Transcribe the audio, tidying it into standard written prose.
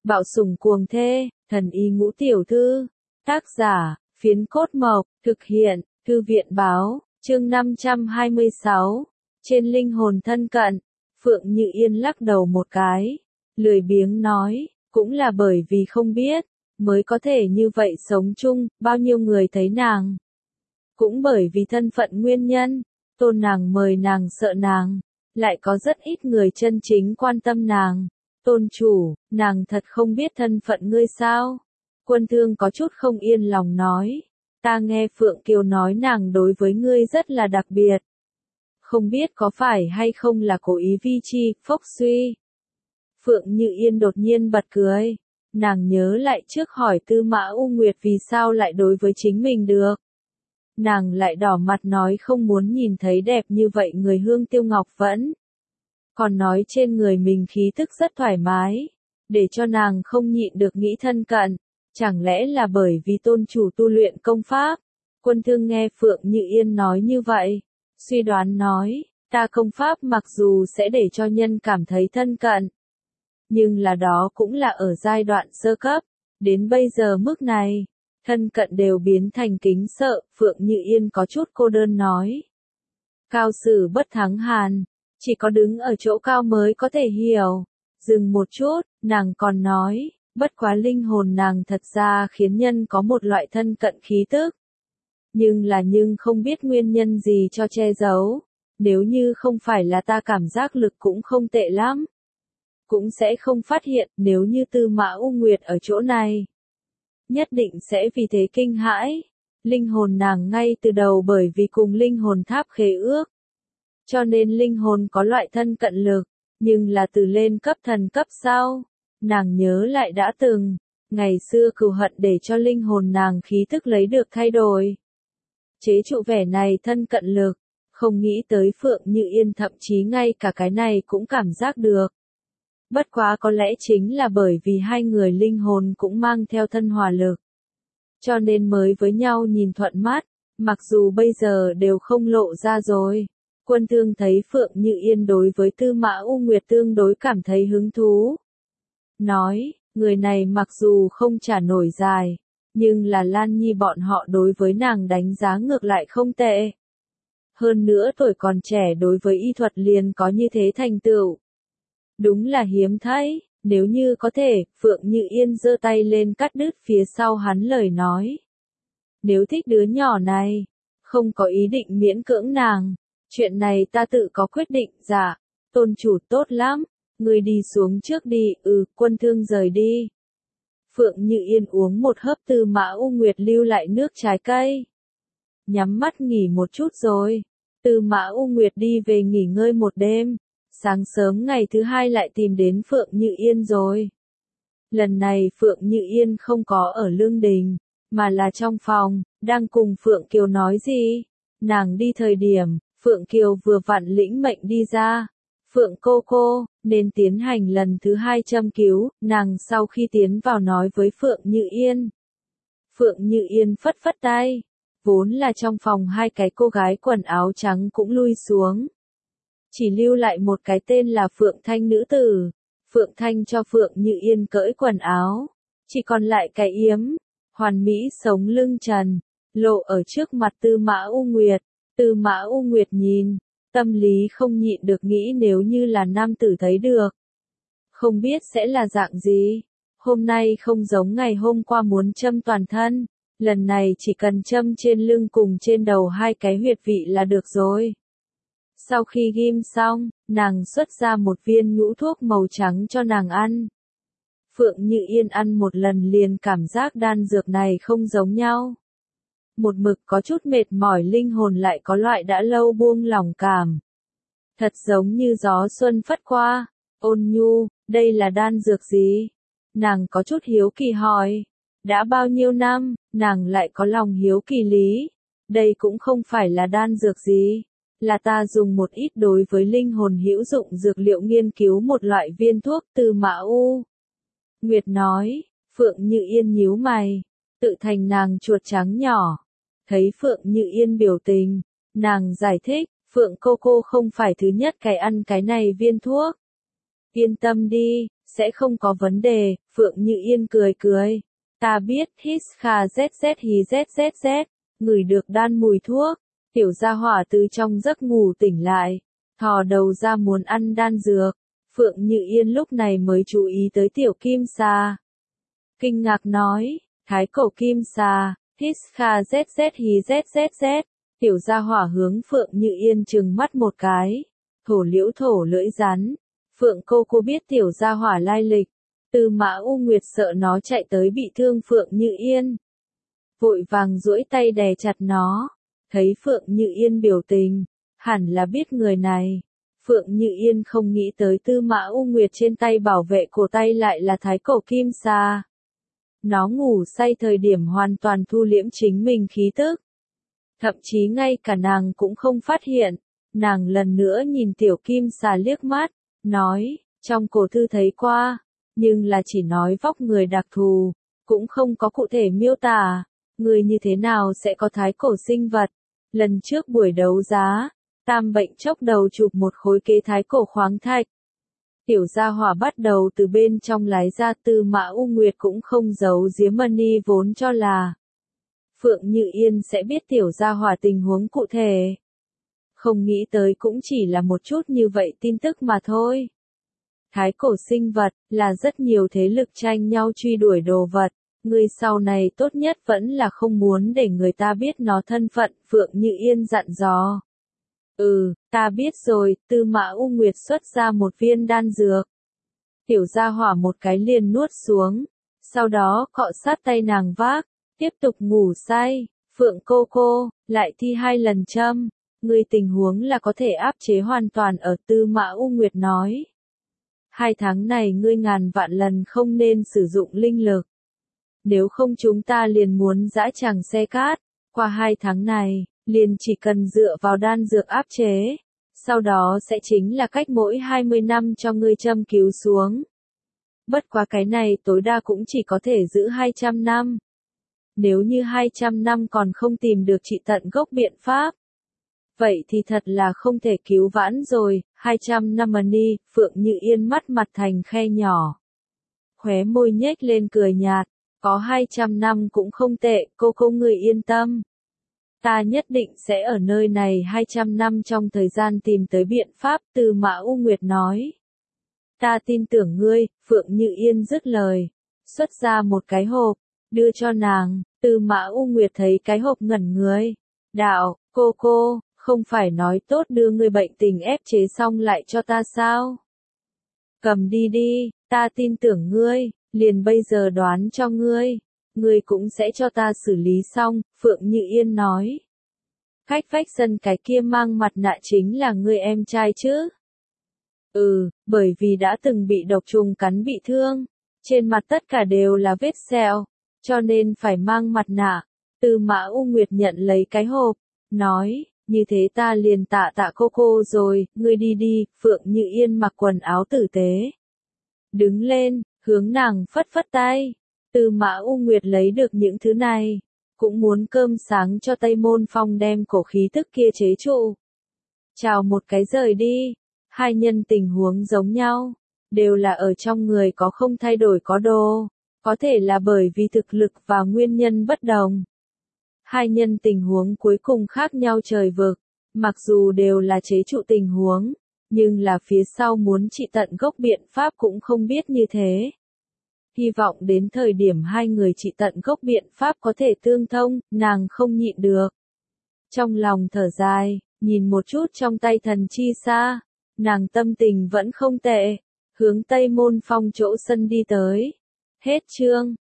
Bạo sủng cuồng thê, thần y ngũ tiểu thư. Tác giả, Phiến Cốt Mộc, thực hiện, Thư viện báo, chương 526. Trên linh hồn thân cận, Phượng Như Yên lắc đầu một cái, lười biếng nói, cũng là bởi vì không biết, mới có thể như vậy sống chung, bao nhiêu người thấy nàng. Cũng bởi vì thân phận nguyên nhân, tôn nàng mời nàng sợ nàng, lại có rất ít người chân chính quan tâm nàng. Tôn chủ, nàng thật không biết thân phận ngươi sao? Quân Thương có chút không yên lòng nói. Ta nghe Phượng Kiều nói nàng đối với ngươi rất là đặc biệt. Không biết có phải hay không là cố ý vi chi, phốc suy. Phượng Như Yên đột nhiên bật cười. Nàng nhớ lại trước hỏi Tư Mã U Nguyệt vì sao lại đối với chính mình được. Nàng lại đỏ mặt nói không muốn nhìn thấy đẹp như vậy người Hương Tiêu Ngọc vẫn. Còn nói trên người mình khí tức rất thoải mái, để cho nàng không nhịn được nghĩ thân cận, chẳng lẽ là bởi vì tôn chủ tu luyện công pháp? Quân Thương nghe Phượng Như Yên nói như vậy, suy đoán nói, ta công pháp mặc dù sẽ để cho nhân cảm thấy thân cận, nhưng là đó cũng là ở giai đoạn sơ cấp, đến bây giờ mức này, thân cận đều biến thành kính sợ, Phượng Như Yên có chút cô đơn nói. Cao sử bất thắng hàn. Chỉ có đứng ở chỗ cao mới có thể hiểu. Dừng một chút, nàng còn nói, bất quá linh hồn nàng thật ra khiến nhân có một loại thân cận khí tức. Nhưng không biết nguyên nhân gì cho che giấu. Nếu như không phải là ta cảm giác lực cũng không tệ lắm. Cũng sẽ không phát hiện nếu như Tư Mã U Nguyệt ở chỗ này. Nhất định sẽ vì thế kinh hãi. Linh hồn nàng ngay từ đầu bởi vì cùng linh hồn tháp khế ước. Cho nên linh hồn có loại thân cận lực, nhưng là từ lên cấp thần cấp sau, nàng nhớ lại đã từng, ngày xưa cừu hận để cho linh hồn nàng khí thức lấy được thay đổi. Chế trụ vẻ này thân cận lực, không nghĩ tới Phượng Như Yên thậm chí ngay cả cái này cũng cảm giác được. Bất quá có lẽ chính là bởi vì hai người linh hồn cũng mang theo thân hòa lực. Cho nên mới với nhau nhìn thuận mắt, mặc dù bây giờ đều không lộ ra rồi. Quân Thương thấy Phượng Như Yên đối với Tư Mã U Nguyệt tương đối cảm thấy hứng thú. Nói, người này mặc dù không trả nổi dài, nhưng là Lan Nhi bọn họ đối với nàng đánh giá ngược lại không tệ. Hơn nữa tuổi còn trẻ đối với y thuật liền có như thế thành tựu. Đúng là hiếm thấy, nếu như có thể, Phượng Như Yên giơ tay lên cắt đứt phía sau hắn lời nói. Nếu thích đứa nhỏ này, không có ý định miễn cưỡng nàng. Chuyện này ta tự có quyết định, dạ, tôn chủ tốt lắm, người đi xuống trước đi, Quân Thương rời đi. Phượng Như Yên uống một hớp Tư Mã U Nguyệt lưu lại nước trái cây. Nhắm mắt nghỉ một chút rồi, Tư Mã U Nguyệt đi về nghỉ ngơi một đêm, sáng sớm ngày thứ hai lại tìm đến Phượng Như Yên rồi. Lần này Phượng Như Yên không có ở lương đình, mà là trong phòng, đang cùng Phượng Kiều nói gì, nàng đi thời điểm. Phượng Kiều vừa vặn lĩnh mệnh đi ra. Phượng cô, nên tiến hành lần thứ 2 châm cứu, nàng sau khi tiến vào nói với Phượng Như Yên. Phượng Như Yên phất phất tay. Vốn là trong phòng hai cái cô gái quần áo trắng cũng lui xuống. Chỉ lưu lại một cái tên là Phượng Thanh nữ tử. Phượng Thanh cho Phượng Như Yên cởi quần áo. Chỉ còn lại cái yếm. Hoàn mỹ sống lưng trần. Lộ ở trước mặt Tư Mã U Nguyệt. Tư Mã U Nguyệt nhìn, tâm lý không nhịn được nghĩ nếu như là nam tử thấy được. Không biết sẽ là dạng gì. Hôm nay không giống ngày hôm qua muốn châm toàn thân. Lần này chỉ cần châm trên lưng cùng trên đầu hai cái huyệt vị là được rồi. Sau khi ghim xong, nàng xuất ra một viên nhũ thuốc màu trắng cho nàng ăn. Phượng Như Yên ăn một lần liền cảm giác đan dược này không giống nhau. Một mực có chút mệt mỏi linh hồn lại có loại đã lâu buông lỏng cảm. Thật giống như gió xuân phất qua, ôn nhu, đây là đan dược gì? Nàng có chút hiếu kỳ hỏi. Đã bao nhiêu năm, nàng lại có lòng hiếu kỳ lý. Đây cũng không phải là đan dược gì, là ta dùng một ít đối với linh hồn hữu dụng dược liệu nghiên cứu một loại viên thuốc Tư Mã U Nguyệt nói. Phượng Như Yên nhíu mày, tự thành nàng chuột trắng nhỏ. Thấy Phượng Như Yên biểu tình, nàng giải thích, Phượng cô không phải thứ nhất cái ăn cái này viên thuốc. Yên tâm đi, sẽ không có vấn đề, Phượng Như Yên cười cười. Ta biết, hít kha zz hí zzz, ngửi được đan mùi thuốc, tiểu gia hỏa từ trong giấc ngủ tỉnh lại, thò đầu ra muốn ăn đan dược. Phượng Như Yên lúc này mới chú ý tới tiểu kim sa. Kinh ngạc nói, thái cổ kim sa, hít kha zz hí zzz, tiểu gia hỏa hướng Phượng Như Yên trừng mắt một cái, thổ liễu thổ lưỡi rắn. Phượng cô biết tiểu gia hỏa lai lịch, Tư Mã U Nguyệt sợ nó chạy tới bị thương Phượng Như Yên. Vội vàng duỗi tay đè chặt nó, thấy Phượng Như Yên biểu tình, hẳn là biết người này. Phượng Như Yên không nghĩ tới Tư Mã U Nguyệt trên tay bảo vệ cổ tay lại là thái cổ kim sa. Nó ngủ say thời điểm hoàn toàn thu liễm chính mình khí tức. Thậm chí ngay cả nàng cũng không phát hiện, nàng lần nữa nhìn tiểu kim sa liếc mắt, nói, trong cổ thư thấy qua, nhưng là chỉ nói vóc người đặc thù, cũng không có cụ thể miêu tả, người như thế nào sẽ có thái cổ sinh vật. Lần trước buổi đấu giá, Tam Bệnh chốc đầu chụp một khối kế thái cổ khoáng thạch. Tiểu gia hỏa bắt đầu từ bên trong lái ra. Tư Mã U Nguyệt cũng không giấu giếm Mani vốn cho là Phượng Như Yên sẽ biết tiểu gia hỏa tình huống cụ thể. Không nghĩ tới cũng chỉ là một chút như vậy tin tức mà thôi. Thái cổ sinh vật là rất nhiều thế lực tranh nhau truy đuổi đồ vật, người sau này tốt nhất vẫn là không muốn để người ta biết nó thân phận. Phượng Như Yên dặn dò. Ta biết rồi. Tư Mã U Nguyệt xuất ra một viên đan dược. Tiểu gia hỏa một cái liền nuốt xuống, sau đó cọ sát tay nàng vác, tiếp tục ngủ say. Phượng cô, lại thi 2 lần châm, người tình huống là có thể áp chế hoàn toàn ở. Tư Mã U Nguyệt nói. 2 tháng này ngươi ngàn vạn lần không nên sử dụng linh lực. Nếu không chúng ta liền muốn dã tràng xe cát. Qua 2 tháng này, liền chỉ cần dựa vào đan dược áp chế. Sau đó sẽ chính là cách mỗi 20 năm cho ngươi châm cứu xuống. Bất quá cái này tối đa cũng chỉ có thể giữ 200 năm. Nếu như 200 năm còn không tìm được trị tận gốc biện pháp, vậy thì thật là không thể cứu vãn rồi. 200 năm Mani. Phượng Như Yên mắt mặt thành khe nhỏ, khóe môi nhếch lên cười nhạt, có 200 năm cũng không tệ, cô người yên tâm. Ta nhất định sẽ ở nơi này 200 năm trong thời gian tìm tới biện pháp. Tư Mã U Nguyệt nói. Ta tin tưởng ngươi. Phượng Như Yên dứt lời, xuất ra một cái hộp, đưa cho nàng. Tư Mã U Nguyệt thấy cái hộp ngẩn người, đạo, cô, không phải nói tốt đưa ngươi bệnh tình ép chế xong lại cho ta sao? Cầm đi, ta tin tưởng ngươi, liền bây giờ đoán cho ngươi cũng sẽ cho ta xử lý xong. Phượng Như Yên nói. Khách vách sân cái kia mang mặt nạ chính là ngươi em trai chứ? Bởi vì đã từng bị độc trùng cắn bị thương, trên mặt tất cả đều là vết sẹo, cho nên phải mang mặt nạ. Tư Mã U Nguyệt nhận lấy cái hộp, nói, như thế ta liền tạ cô rồi, ngươi đi. Phượng Như Yên mặc quần áo tử tế, đứng lên, hướng nàng phất phất tay. Tư Mã U Nguyệt lấy được những thứ này, cũng muốn cơm sáng cho Tây Môn Phong đem cổ khí tức kia chế trụ. Chào một cái rời đi. 2 nhân tình huống giống nhau, đều là ở trong người có không thay đổi có đồ, có thể là bởi vì thực lực và nguyên nhân bất đồng. 2 nhân tình huống cuối cùng khác nhau trời vực, mặc dù đều là chế trụ tình huống, nhưng là phía sau muốn trị tận gốc biện pháp cũng không biết như thế. Hy vọng đến thời điểm 2 người trị tận gốc biện pháp có thể tương thông, nàng không nhịn được. Trong lòng thở dài, nhìn một chút trong tay thần chi sa, nàng tâm tình vẫn không tệ, hướng Tây Môn Phong chỗ sân đi tới. Hết chương.